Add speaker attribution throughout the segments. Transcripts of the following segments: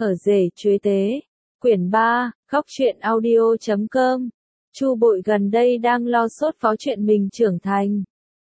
Speaker 1: Ở rể chuế tế. Quyển 3, Góc truyện audio.com. Chu Bội gần đây đang lo sốt phó chuyện mình trưởng thành.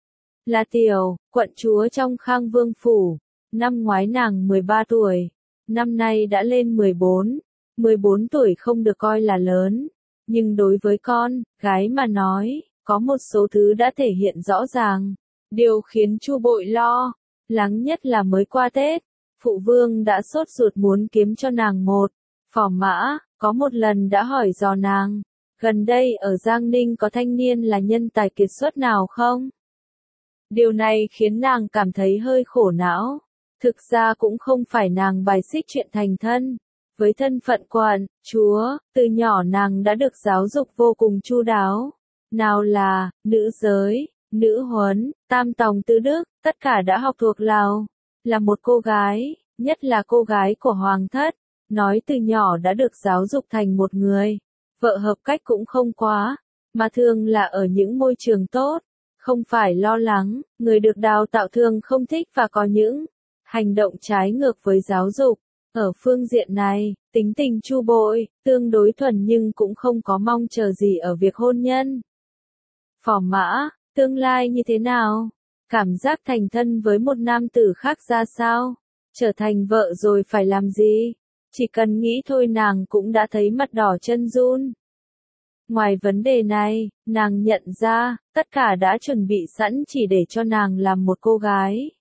Speaker 1: Là Tiểu, quận chúa trong Khang Vương Phủ. Năm ngoái nàng 13 tuổi. Năm nay đã lên 14. 14 tuổi không được coi là lớn. Nhưng đối với con, gái mà nói, có một số thứ đã thể hiện rõ ràng. Điều khiến Chu Bội lo lắng nhất là mới qua Tết, Phụ Vương đã sốt ruột muốn kiếm cho nàng một phò mã, có một lần đã hỏi dò nàng, gần đây ở Giang Ninh có thanh niên là nhân tài kiệt xuất nào không? Điều này khiến nàng cảm thấy hơi khổ não. Thực ra cũng không phải nàng bài xích chuyện thành thân. Với thân phận quận chúa, từ nhỏ nàng đã được giáo dục vô cùng chu đáo. Nào là nữ giới, nữ huấn, tam tòng tứ đức, tất cả đã học thuộc lòng. Là một cô gái, nhất là cô gái của hoàng thất, nói từ nhỏ đã được giáo dục thành một người vợ hợp cách cũng không quá, mà thường là ở những môi trường tốt. Không phải lo lắng, người được đào tạo thường không thích và có những hành động trái ngược với giáo dục. Ở phương diện này, tính tình Chu Bội tương đối thuần nhưng cũng không có mong chờ gì ở việc hôn nhân. Phò mã, tương lai như thế nào? Cảm giác thành thân với một nam tử khác ra sao? Trở thành vợ rồi phải làm gì? Chỉ cần nghĩ thôi nàng cũng đã thấy mặt đỏ chân run. Ngoài vấn đề này, nàng nhận ra, tất cả đã chuẩn bị sẵn chỉ để cho nàng làm một cô gái.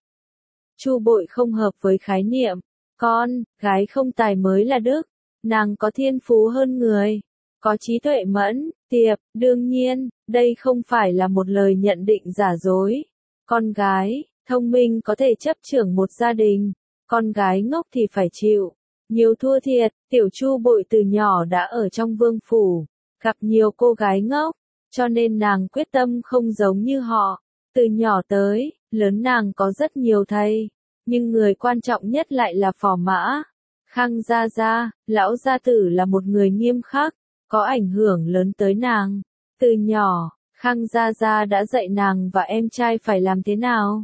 Speaker 1: Chu Bội không hợp với khái niệm, con, gái không tài mới là đức. Nàng có thiên phú hơn người, có trí tuệ mẫn, tiệp, đương nhiên, đây không phải là một lời nhận định giả dối. Con gái, thông minh có thể chấp trưởng một gia đình, con gái ngốc thì phải chịu nhiều thua thiệt. Tiểu Chu Bội từ nhỏ đã ở trong vương phủ, gặp nhiều cô gái ngốc, cho nên nàng quyết tâm không giống như họ. Từ nhỏ tới lớn nàng có rất nhiều thầy, nhưng người quan trọng nhất lại là phò mã. Khang Gia Gia, lão gia tử là một người nghiêm khắc, có ảnh hưởng lớn tới nàng. Từ nhỏ, Khang Gia Gia đã dạy nàng và em trai phải làm thế nào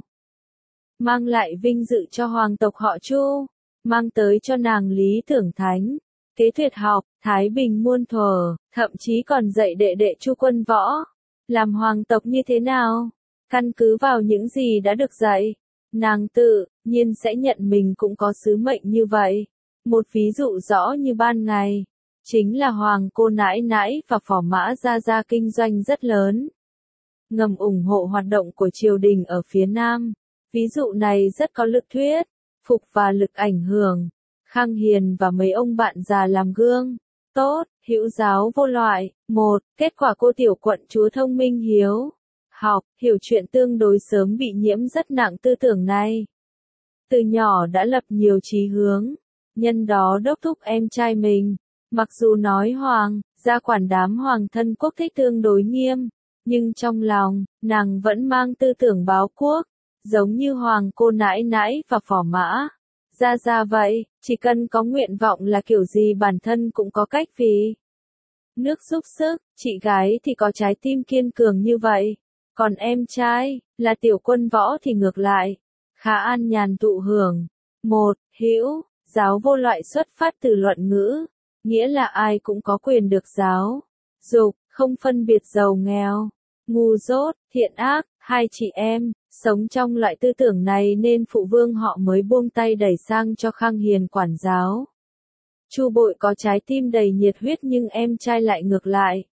Speaker 1: mang lại vinh dự cho hoàng tộc họ Chu, mang tới cho nàng lý tưởng thánh, kế tuyệt học, thái bình muôn thuở, thậm chí còn dạy đệ đệ Chu Quân Võ làm hoàng tộc như thế nào. Căn cứ vào những gì đã được dạy, nàng tự nhiên sẽ nhận mình cũng có sứ mệnh như vậy. Một ví dụ rõ như ban ngày, chính là hoàng cô nãi nãi và phò mã Gia Gia kinh doanh rất lớn, ngầm ủng hộ hoạt động của triều đình ở phía Nam. Ví dụ này rất có lực thuyết phục và lực ảnh hưởng. Khang Hiền và mấy ông bạn già làm gương tốt, hữu giáo vô loại. Một, kết quả cô tiểu quận chúa thông minh hiếu học, hiểu chuyện tương đối sớm bị nhiễm rất nặng tư tưởng này. Từ nhỏ đã lập nhiều chí hướng, nhân đó đốc thúc em trai mình. Mặc dù nói hoàng gia quản đám hoàng thân quốc thích tương đối nghiêm, nhưng trong lòng, nàng vẫn mang tư tưởng báo quốc, giống như hoàng cô nãi nãi và phò mã Gia Gia vậy, chỉ cần có nguyện vọng là kiểu gì bản thân cũng có cách vì nước giúp sức. Chị gái thì có trái tim kiên cường như vậy, còn em trai là Tiểu Quân Võ thì ngược lại, khá an nhàn thụ hưởng. Một, hữu giáo vô loại xuất phát từ luận ngữ, nghĩa là ai cũng có quyền được giáo dục, không phân biệt giàu nghèo, ngu dốt, thiện ác. Hai chị em sống trong loại tư tưởng này nên phụ vương họ mới buông tay đẩy sang cho Khang Hiền quản giáo. Chu Bội có trái tim đầy nhiệt huyết nhưng em trai lại ngược lại,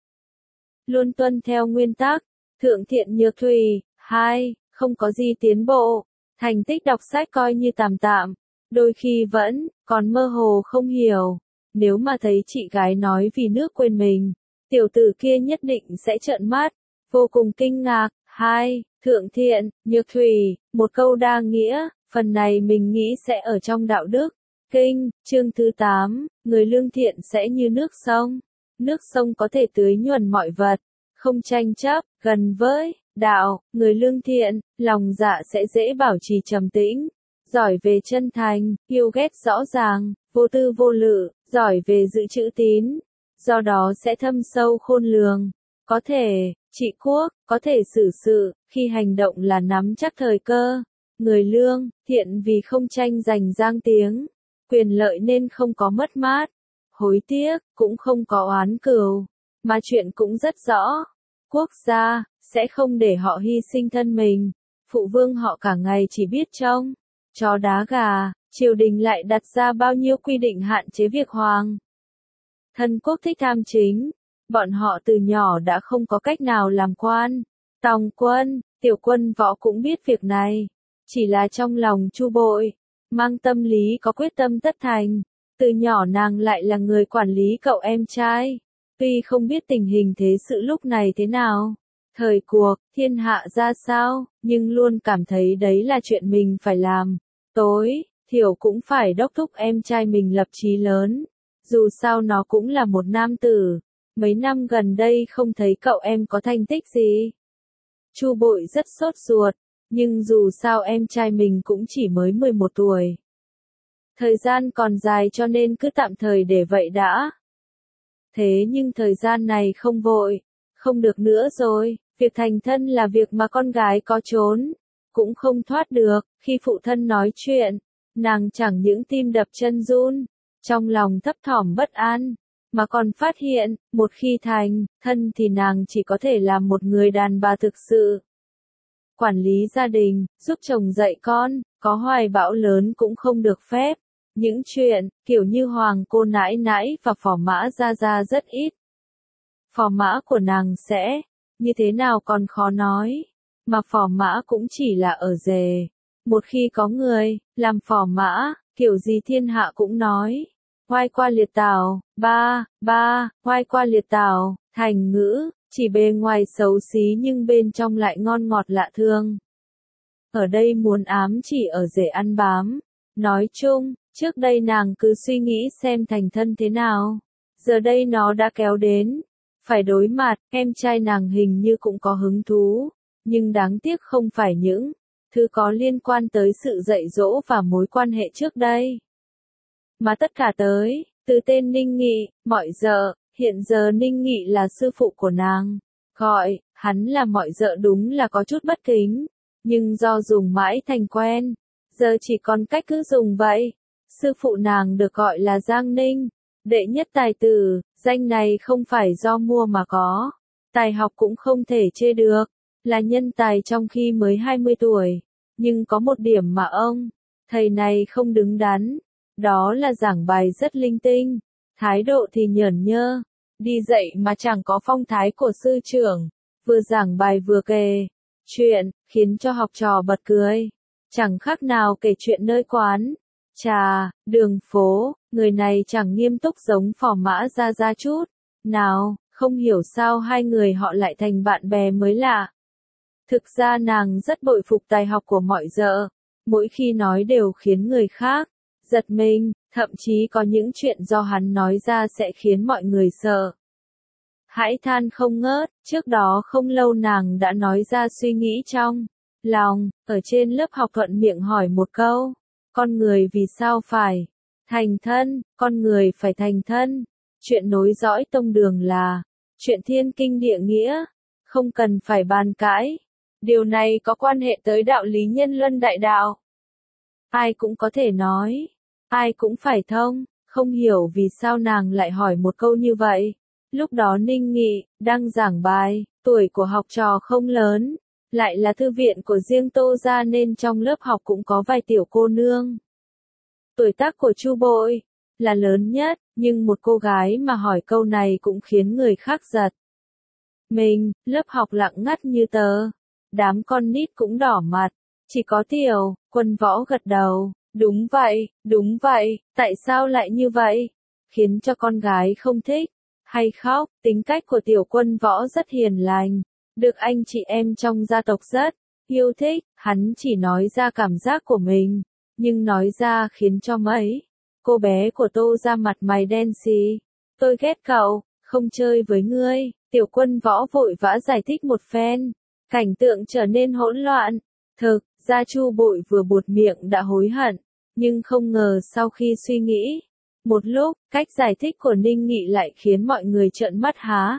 Speaker 1: luôn tuân theo nguyên tắc thượng thiện nhược thủy. Hai, không có gì tiến bộ, thành tích đọc sách coi như tạm tạm, đôi khi vẫn còn mơ hồ không hiểu. Nếu mà thấy chị gái nói vì nước quên mình, tiểu tử kia nhất định sẽ trợn mắt, vô cùng kinh ngạc. Hai, thượng thiện nhược thủy, một câu đa nghĩa, phần này mình nghĩ sẽ ở trong đạo đức kinh, chương thứ 8, người lương thiện sẽ như nước sông. Nước sông có thể tưới nhuần mọi vật, không tranh chấp, gần với đạo, người lương thiện, lòng dạ sẽ dễ bảo trì trầm tĩnh, giỏi về chân thành, yêu ghét rõ ràng, vô tư vô lự, giỏi về giữ chữ tín, do đó sẽ thâm sâu khôn lường, có thể trị quốc, có thể xử sự, khi hành động là nắm chắc thời cơ. Người lương thiện vì không tranh giành giang tiếng, Quyền lợi nên không có mất mát, hối tiếc, cũng không có oán cừu, mà chuyện cũng rất rõ. Quốc gia sẽ không để họ hy sinh thân mình, phụ vương họ cả ngày chỉ biết trông chó đá gà, triều đình lại đặt ra bao nhiêu quy định hạn chế việc hoàng thân quốc thích tham chính. Bọn họ từ nhỏ đã không có cách nào làm quan. Tòng Quân, Tiểu Quân Võ cũng biết việc này, chỉ là trong lòng Chu Bội mang tâm lý có quyết tâm tất thành. Từ nhỏ nàng lại là người quản lý cậu em trai, tuy không biết tình hình thế sự lúc này thế nào, thời cuộc, thiên hạ ra sao, nhưng luôn cảm thấy đấy là chuyện mình phải làm. Tối thiểu cũng phải đốc thúc em trai mình lập chí lớn, dù sao nó cũng là một nam tử. Mấy năm gần đây không thấy cậu em có thành tích gì. Chu Bội rất sốt ruột, nhưng dù sao em trai mình cũng chỉ mới 11 tuổi. Thời gian còn dài cho nên cứ tạm thời để vậy đã. Thế nhưng thời gian này không vội, không được nữa rồi, việc thành thân là việc mà con gái có trốn cũng không thoát được. Khi phụ thân nói chuyện, nàng chẳng những tim đập chân run, trong lòng thấp thỏm bất an, mà còn phát hiện, một khi thành thân thì nàng chỉ có thể làm một người đàn bà thực sự. Quản lý gia đình, giúp chồng dạy con, có hoài bão lớn cũng không được phép. Những chuyện, kiểu như Hoàng cô nãi nãi và Phò Mã Gia Gia rất ít. Phò mã của nàng sẽ như thế nào còn khó nói, mà phò mã cũng chỉ là ở rể. Một khi có người làm phò mã, kiểu gì thiên hạ cũng nói. Hoai qua liệt tảo, hoai qua liệt tảo, thành ngữ, chỉ bề ngoài xấu xí nhưng bên trong lại ngon ngọt lạ thương. Ở đây muốn ám chỉ ở rể ăn bám. Nói chung, trước đây nàng cứ suy nghĩ xem thành thân thế nào. Giờ đây nó đã kéo đến. Phải đối mặt, em trai nàng hình như cũng có hứng thú. Nhưng đáng tiếc không phải những thứ có liên quan tới sự dạy dỗ và mối quan hệ trước đây. Mà tất cả tới từ tên Ninh Nghị, mọi giờ, hiện giờ Ninh Nghị là sư phụ của nàng. Gọi hắn là mọi giờ đúng là có chút bất kính, nhưng do dùng mãi thành quen, giờ chỉ còn cách cứ dùng vậy. Sư phụ nàng được gọi là Giang Ninh, đệ nhất tài tử, danh này không phải do mua mà có. Tài học cũng không thể chê được, là nhân tài trong khi mới 20 tuổi. Nhưng có một điểm mà ông, thầy này không đứng đắn, đó là giảng bài rất linh tinh, thái độ thì nhởn nhơ, đi dạy mà chẳng có phong thái của sư trưởng, vừa giảng bài vừa kể chuyện, khiến cho học trò bật cười. Chẳng khác nào kể chuyện nơi quán trà, đường phố, người này chẳng nghiêm túc giống Phò Mã Gia Gia chút nào, không hiểu sao hai người họ lại thành bạn bè mới lạ. Thực ra nàng rất bội phục tài học của mọi giờ, mỗi khi nói đều khiến người khác giật mình, thậm chí có những chuyện do hắn nói ra sẽ khiến mọi người sợ hãi than không ngớt. Trước đó không lâu nàng đã nói ra suy nghĩ trong lòng, ở trên lớp học thuận miệng hỏi một câu, con người vì sao phải thành thân, con người phải thành thân. Chuyện nối dõi tông đường là chuyện thiên kinh địa nghĩa, không cần phải bàn cãi. Điều này có quan hệ tới đạo lý nhân luân đại đạo. Ai cũng có thể nói, ai cũng phải thông, không hiểu vì sao nàng lại hỏi một câu như vậy. Lúc đó Ninh Nghị đang giảng bài, tuổi của học trò không lớn, lại là thư viện của riêng Tô gia nên trong lớp học cũng có vài tiểu cô nương. Tuổi tác của Chu Bội là lớn nhất, nhưng một cô gái mà hỏi câu này cũng khiến người khác giật mình. Lớp học lặng ngắt như tờ, đám con nít cũng đỏ mặt, chỉ có Tiểu Quân Võ gật đầu, đúng vậy, tại sao lại như vậy? Khiến cho con gái không thích hay khóc. Tính cách của Tiểu Quân Võ rất hiền lành, được anh chị em trong gia tộc rất yêu thích. Hắn chỉ nói ra cảm giác của mình, nhưng nói ra khiến cho mấy cô bé của Tô ra mặt mày đen xì. Tôi ghét cậu, không chơi với ngươi. Tiểu Quân Võ vội vã giải thích một phen, cảnh tượng trở nên hỗn loạn. Thực ra Chu Bội vừa buột miệng đã hối hận, nhưng không ngờ sau khi suy nghĩ một lúc, cách giải thích của Ninh Nghị lại khiến mọi người trợn mắt há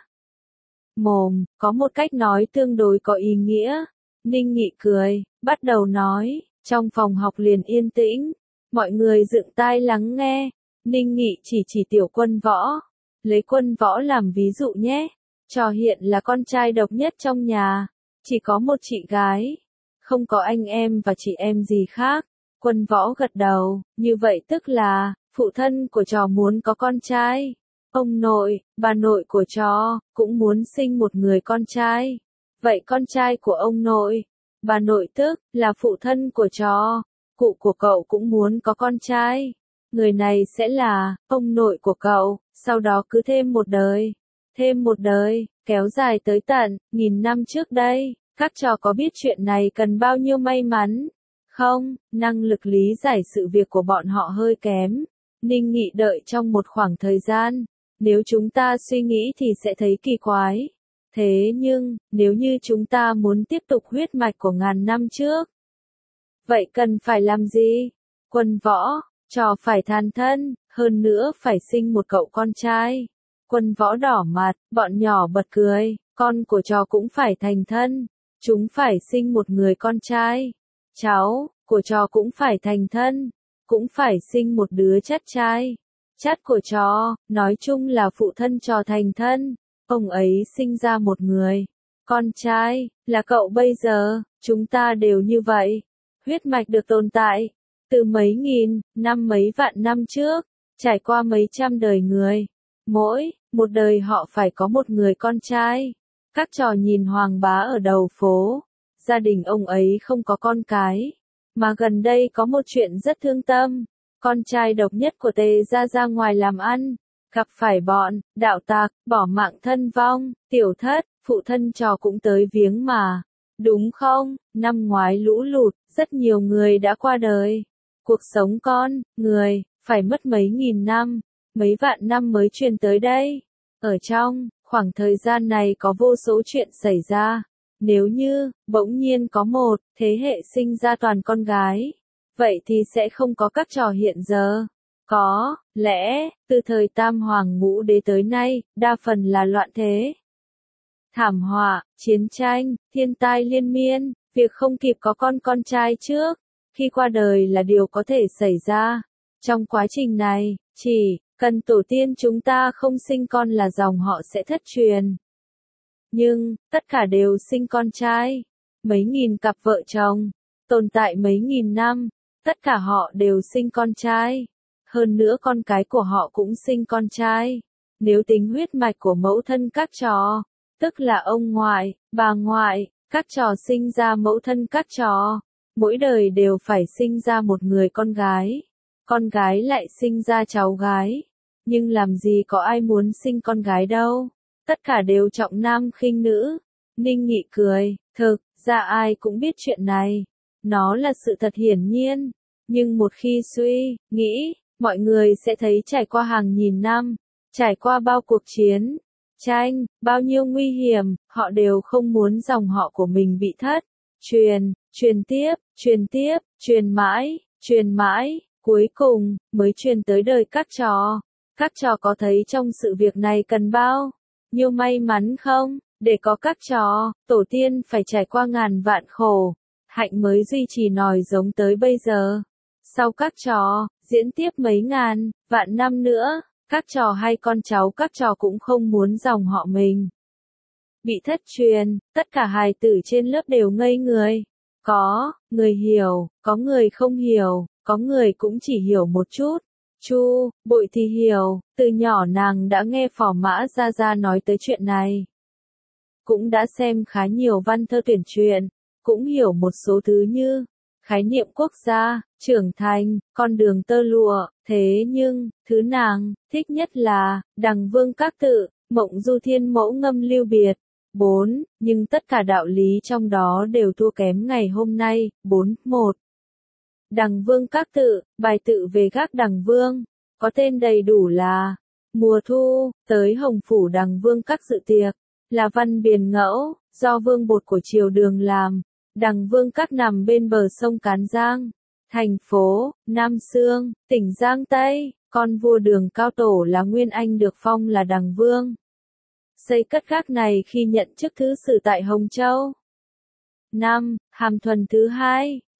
Speaker 1: mồm. Có một cách nói tương đối có ý nghĩa. Ninh Nghị cười, bắt đầu nói, trong phòng học liền yên tĩnh, Mọi người dựng tai lắng nghe. Ninh Nghị chỉ Tiểu Quân Võ. Lấy Quân Võ làm ví dụ nhé. Trò hiện là con trai độc nhất trong nhà. Chỉ có một chị gái. Không có anh em và chị em gì khác. Quân Võ gật đầu, như vậy tức là, phụ thân của trò muốn có con trai. Ông nội, bà nội của trò, cũng muốn sinh một người con trai. Vậy con trai của ông nội, bà nội tức, là phụ thân của trò. Cụ của cậu cũng muốn có con trai. Người này sẽ là, ông nội của cậu, sau đó cứ thêm một đời. Thêm một đời, kéo dài tới tận, 1000 năm trước đây. Các trò có biết chuyện này cần bao nhiêu may mắn? Không, năng lực lý giải sự việc của bọn họ hơi kém. Ninh Nghị đợi trong một khoảng thời gian. Nếu chúng ta suy nghĩ thì sẽ thấy kỳ quái. Thế nhưng, nếu như chúng ta muốn tiếp tục huyết mạch của 1000 năm trước, vậy cần phải làm gì? Quân Võ, trò phải tàn thân, hơn nữa phải sinh một cậu con trai. Quân Võ đỏ mặt, bọn nhỏ bật cười, con của trò cũng phải thành thân. Chúng phải sinh một người con trai. Cháu của trò cũng phải thành thân, cũng phải sinh một đứa chắt trai. Chắt của trò, nói chung là phụ thân trò thành thân, ông ấy sinh ra một người con trai, là cậu bây giờ, chúng ta đều như vậy. Huyết mạch được tồn tại từ mấy nghìn năm mấy vạn năm trước, trải qua mấy trăm đời người. Mỗi một đời họ phải có một người con trai. Các trò nhìn Hoàng Bá ở đầu phố. Gia đình ông ấy không có con cái. Mà gần đây có một chuyện rất thương tâm. Con trai độc nhất của Tề gia ra ngoài làm ăn. Gặp phải bọn, đạo tặc, bỏ mạng thân vong, tiểu thất, phụ thân trò cũng tới viếng mà. Đúng không? Năm ngoái lũ lụt, rất nhiều người đã qua đời. Cuộc sống con, người, phải mất mấy nghìn năm, mấy vạn năm mới truyền tới đây. Ở trong khoảng thời gian này có vô số chuyện xảy ra. Nếu như, bỗng nhiên có một thế hệ sinh ra toàn con gái, vậy thì sẽ không có các trò hiện giờ. Có lẽ, từ thời Tam Hoàng Ngũ Đế tới nay, đa phần là loạn thế. Thảm họa, chiến tranh, thiên tai liên miên, việc không kịp có con trai trước, khi qua đời là điều có thể xảy ra. Trong quá trình này, chỉ cần tổ tiên chúng ta không sinh con là dòng họ sẽ thất truyền. Nhưng, tất cả đều sinh con trai. Mấy nghìn cặp vợ chồng, tồn tại mấy nghìn năm, tất cả họ đều sinh con trai. Hơn nữa con cái của họ cũng sinh con trai. Nếu tính huyết mạch của mẫu thân các trò, tức là ông ngoại, bà ngoại, các trò sinh ra mẫu thân các trò, mỗi đời đều phải sinh ra một người con gái. Con gái lại sinh ra cháu gái. Nhưng làm gì có ai muốn sinh con gái đâu. Tất cả đều trọng nam khinh nữ. Ninh Nghị cười, thực ra ai cũng biết chuyện này. Nó là sự thật hiển nhiên. Nhưng một khi suy nghĩ, mọi người sẽ thấy trải qua hàng nghìn năm, trải qua bao cuộc chiến, tranh, bao nhiêu nguy hiểm, họ đều không muốn dòng họ của mình bị thất. Truyền tiếp, truyền mãi, cuối cùng, mới truyền tới đời các trò. Các trò có thấy trong sự việc này cần bao nhiêu may mắn không? Để có các trò, tổ tiên phải trải qua ngàn vạn khổ, hạnh mới duy trì nòi giống tới bây giờ. Sau các trò, diễn tiếp mấy ngàn, vạn năm nữa, các trò hay con cháu các trò cũng không muốn dòng họ mình bị thất truyền, tất cả hài tử trên lớp đều ngây người. Có người hiểu, có người không hiểu, có người cũng chỉ hiểu một chút. Chu Bội thì hiểu, từ nhỏ nàng đã nghe Phò Mã Gia Gia nói tới chuyện này. Cũng đã xem khá nhiều văn thơ tuyển truyện, cũng hiểu một số thứ như khái niệm quốc gia, trưởng thành, con đường tơ lụa, thế nhưng, thứ nàng thích nhất là Đằng Vương Các Tự, Mộng Du Thiên Mẫu Ngâm Lưu Biệt. 4. Nhưng tất cả đạo lý trong đó đều thua kém ngày hôm nay. 4.1. Đằng Vương Các Tự, bài tự về Gác Đằng Vương, có tên đầy đủ là Mùa Thu, tới Hồng Phủ Đằng Vương Các dự tiệc, là văn biền ngẫu, do Vương Bột của triều Đường làm. Đằng Vương Các nằm bên bờ sông Cán Giang, thành phố Nam Xương, tỉnh Giang Tây. Con vua Đường Cao Tổ là Nguyên Anh được phong là Đằng Vương. Xây cất gác này khi nhận chức thứ sử tại Hồng Châu. 5. Hàm Thuần thứ hai,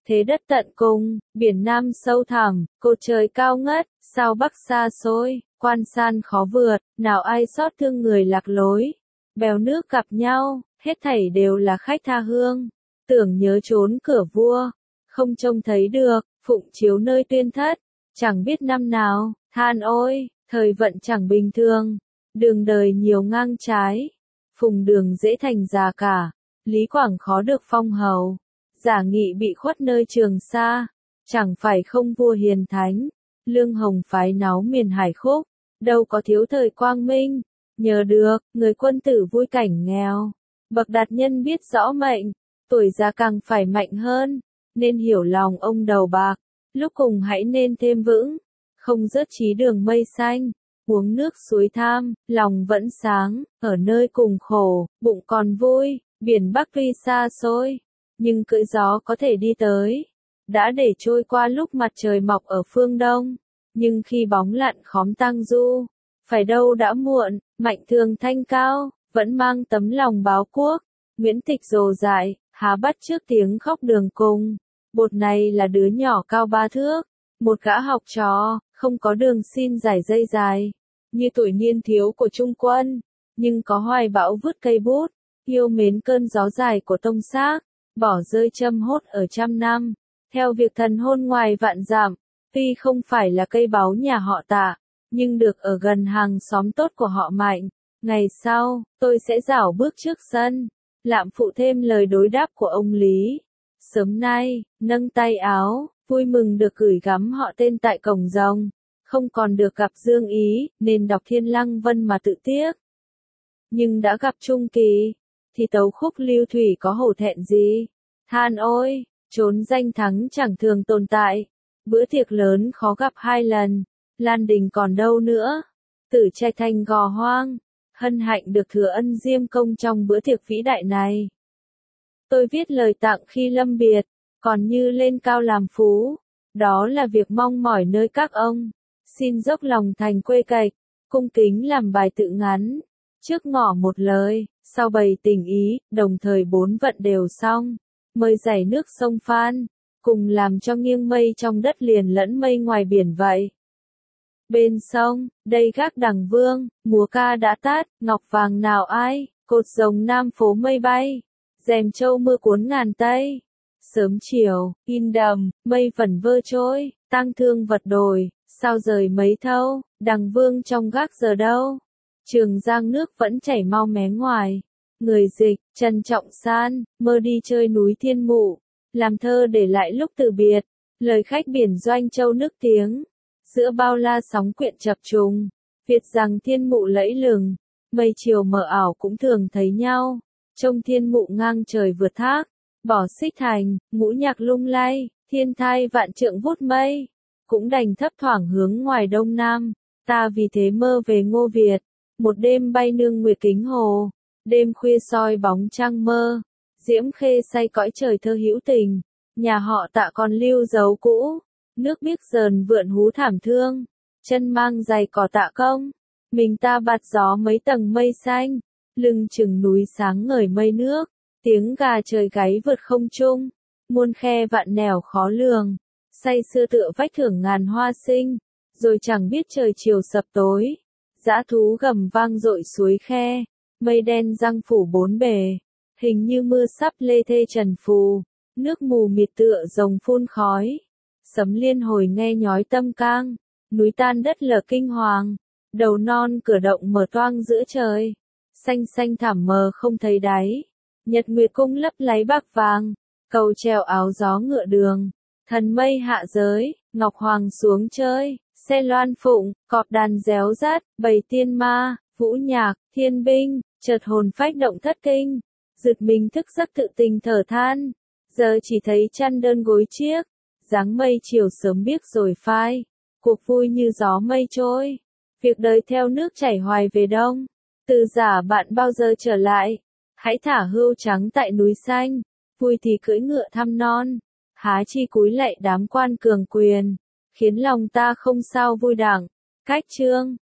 Speaker 1: Thế đất tận cùng, biển Nam sâu thẳm, cột trời cao ngất, sao Bắc xa xôi, quan san khó vượt, nào ai xót thương người lạc lối. Bèo nước gặp nhau, hết thảy đều là khách tha hương. Tưởng nhớ trốn cửa vua, không trông thấy được, phụng chiếu nơi tuyên thất. Chẳng biết năm nào, than ôi, thời vận chẳng bình thường. Đường đời nhiều ngang trái, phùng đường dễ thành già cả. Lý Quảng khó được phong hầu, Giả Nghị bị khuất nơi Trường Sa. Chẳng phải không vua hiền thánh, Lương Hồng phái náo miền Hải Khúc, đâu có thiếu thời quang minh. Nhờ được, người quân tử vui cảnh nghèo. Bậc đạt nhân biết rõ mệnh, tuổi già càng phải mạnh hơn, nên hiểu lòng ông đầu bạc. Lúc cùng hãy nên thêm vững, không rớt chí đường mây xanh. Uống nước suối tham, lòng vẫn sáng, ở nơi cùng khổ, bụng còn vui. Biển Bắc tuy xa xôi, nhưng cưỡi gió có thể đi tới. Đã để trôi qua lúc mặt trời mọc ở phương đông, nhưng khi bóng lặn khóm tang du, phải đâu đã muộn. Mạnh Thường thanh cao, vẫn mang tấm lòng báo quốc. Nguyễn Tịch rồ dại, há bắt trước tiếng khóc đường cùng. Bột này là đứa nhỏ cao 3 thước, một gã học trò, không có đường xin giải dây dài, như tuổi niên thiếu của Trung Quân, nhưng có hoài bão vứt cây bút, yêu mến cơn gió dài của tông xác, bỏ rơi châm hốt ở trăm năm, theo việc thần hôn ngoài vạn dặm. Tuy không phải là cây báu nhà họ Tạ, nhưng được ở gần hàng xóm tốt của họ Mạnh. Ngày sau, tôi sẽ rảo bước trước sân, lạm phụ thêm lời đối đáp của ông Lý. Sớm nay, nâng tay áo, vui mừng được gửi gắm họ tên tại cổng rồng. Không còn được gặp Dương Ý, nên đọc Thiên Lăng Vân mà tự tiếc. Nhưng đã gặp Trung Kỳ, thì tấu khúc lưu thủy có hổ thẹn gì? Than ôi, trốn danh thắng chẳng thường tồn tại. Bữa tiệc lớn khó gặp 2 lần, Lan Đình còn đâu nữa? Tử Trai thành gò hoang, hân hạnh được thừa ân diêm công trong bữa tiệc vĩ đại này. Tôi viết lời tặng khi lâm biệt, còn như lên cao làm phú. Đó là việc mong mỏi nơi các ông. Xin dốc lòng thành quê cạch, cung kính làm bài tự ngắn. Trước ngỏ một lời, sau bày tình ý, đồng thời 4 vận đều xong. Mời dải nước sông Phan, cùng làm cho nghiêng mây trong đất liền lẫn mây ngoài biển vậy. Bên sông, đây gác đằng vương, múa ca đã tát, ngọc vàng nào ai, cột rồng nam phố mây bay, rèm châu mưa cuốn ngàn tây. Sớm chiều, in đầm, mây vẩn vơ trôi, tang thương vật đồi, sao rời mấy thâu, đằng vương trong gác giờ đâu. Trường Giang nước vẫn chảy mau mé ngoài. Người dịch, Trần Trọng San, mơ đi chơi núi Thiên Mụ, làm thơ để lại lúc từ biệt. Lời khách biển Doanh Châu nước tiếng, giữa bao la sóng quyện chập trùng, viết rằng Thiên Mụ lẫy lừng, mây chiều mờ ảo cũng thường thấy nhau. Trông Thiên Mụ ngang trời vượt thác, bỏ xích thành, ngũ nhạc lung lay, thiên thai vạn trượng vút mây, cũng đành thấp thoảng hướng ngoài đông nam. Ta vì thế mơ về Ngô Việt, một đêm bay nương nguyệt kính hồ, đêm khuya soi bóng trăng mơ, Diễm Khê say cõi trời thơ hữu tình, nhà họ Tạ còn lưu dấu cũ, nước biếc dờn vượn hú thảm thương, chân mang giày cỏ Tạ công, mình ta bạt gió mấy tầng mây xanh, lưng chừng núi sáng ngời mây nước, tiếng gà trời gáy vượt không trung, muôn khe vạn nẻo khó lường, say sưa tựa vách thưởng ngàn hoa sinh, rồi chẳng biết trời chiều sập tối, dã thú gầm vang dội suối khe, mây đen răng phủ 4 bề, hình như mưa sắp lê thê trần phù, nước mù mịt tựa rồng phun khói, sấm liên hồi nghe nhói tâm cang, núi tan đất lở kinh hoàng, đầu non cửa động mở toang giữa trời, xanh xanh thảm mờ không thấy đáy, nhật nguyệt cung lấp láy bạc vàng, cầu treo áo gió ngựa đường, thần mây hạ giới, ngọc hoàng xuống chơi, xe loan phụng, cọp đàn réo rắt, bầy tiên ma, vũ nhạc, thiên binh, chợt hồn phách động thất kinh, giật mình thức giấc tự tình thở than, giờ chỉ thấy chăn đơn gối chiếc, dáng mây chiều sớm biếc rồi phai, cuộc vui như gió mây trôi, việc đời theo nước chảy hoài về đông, từ giả bạn bao giờ trở lại, hãy thả hươu trắng tại núi xanh, vui thì cưỡi ngựa thăm non, há chi cúi lạy đám quan cường quyền, khiến lòng ta không sao vui đẳng, cách chương.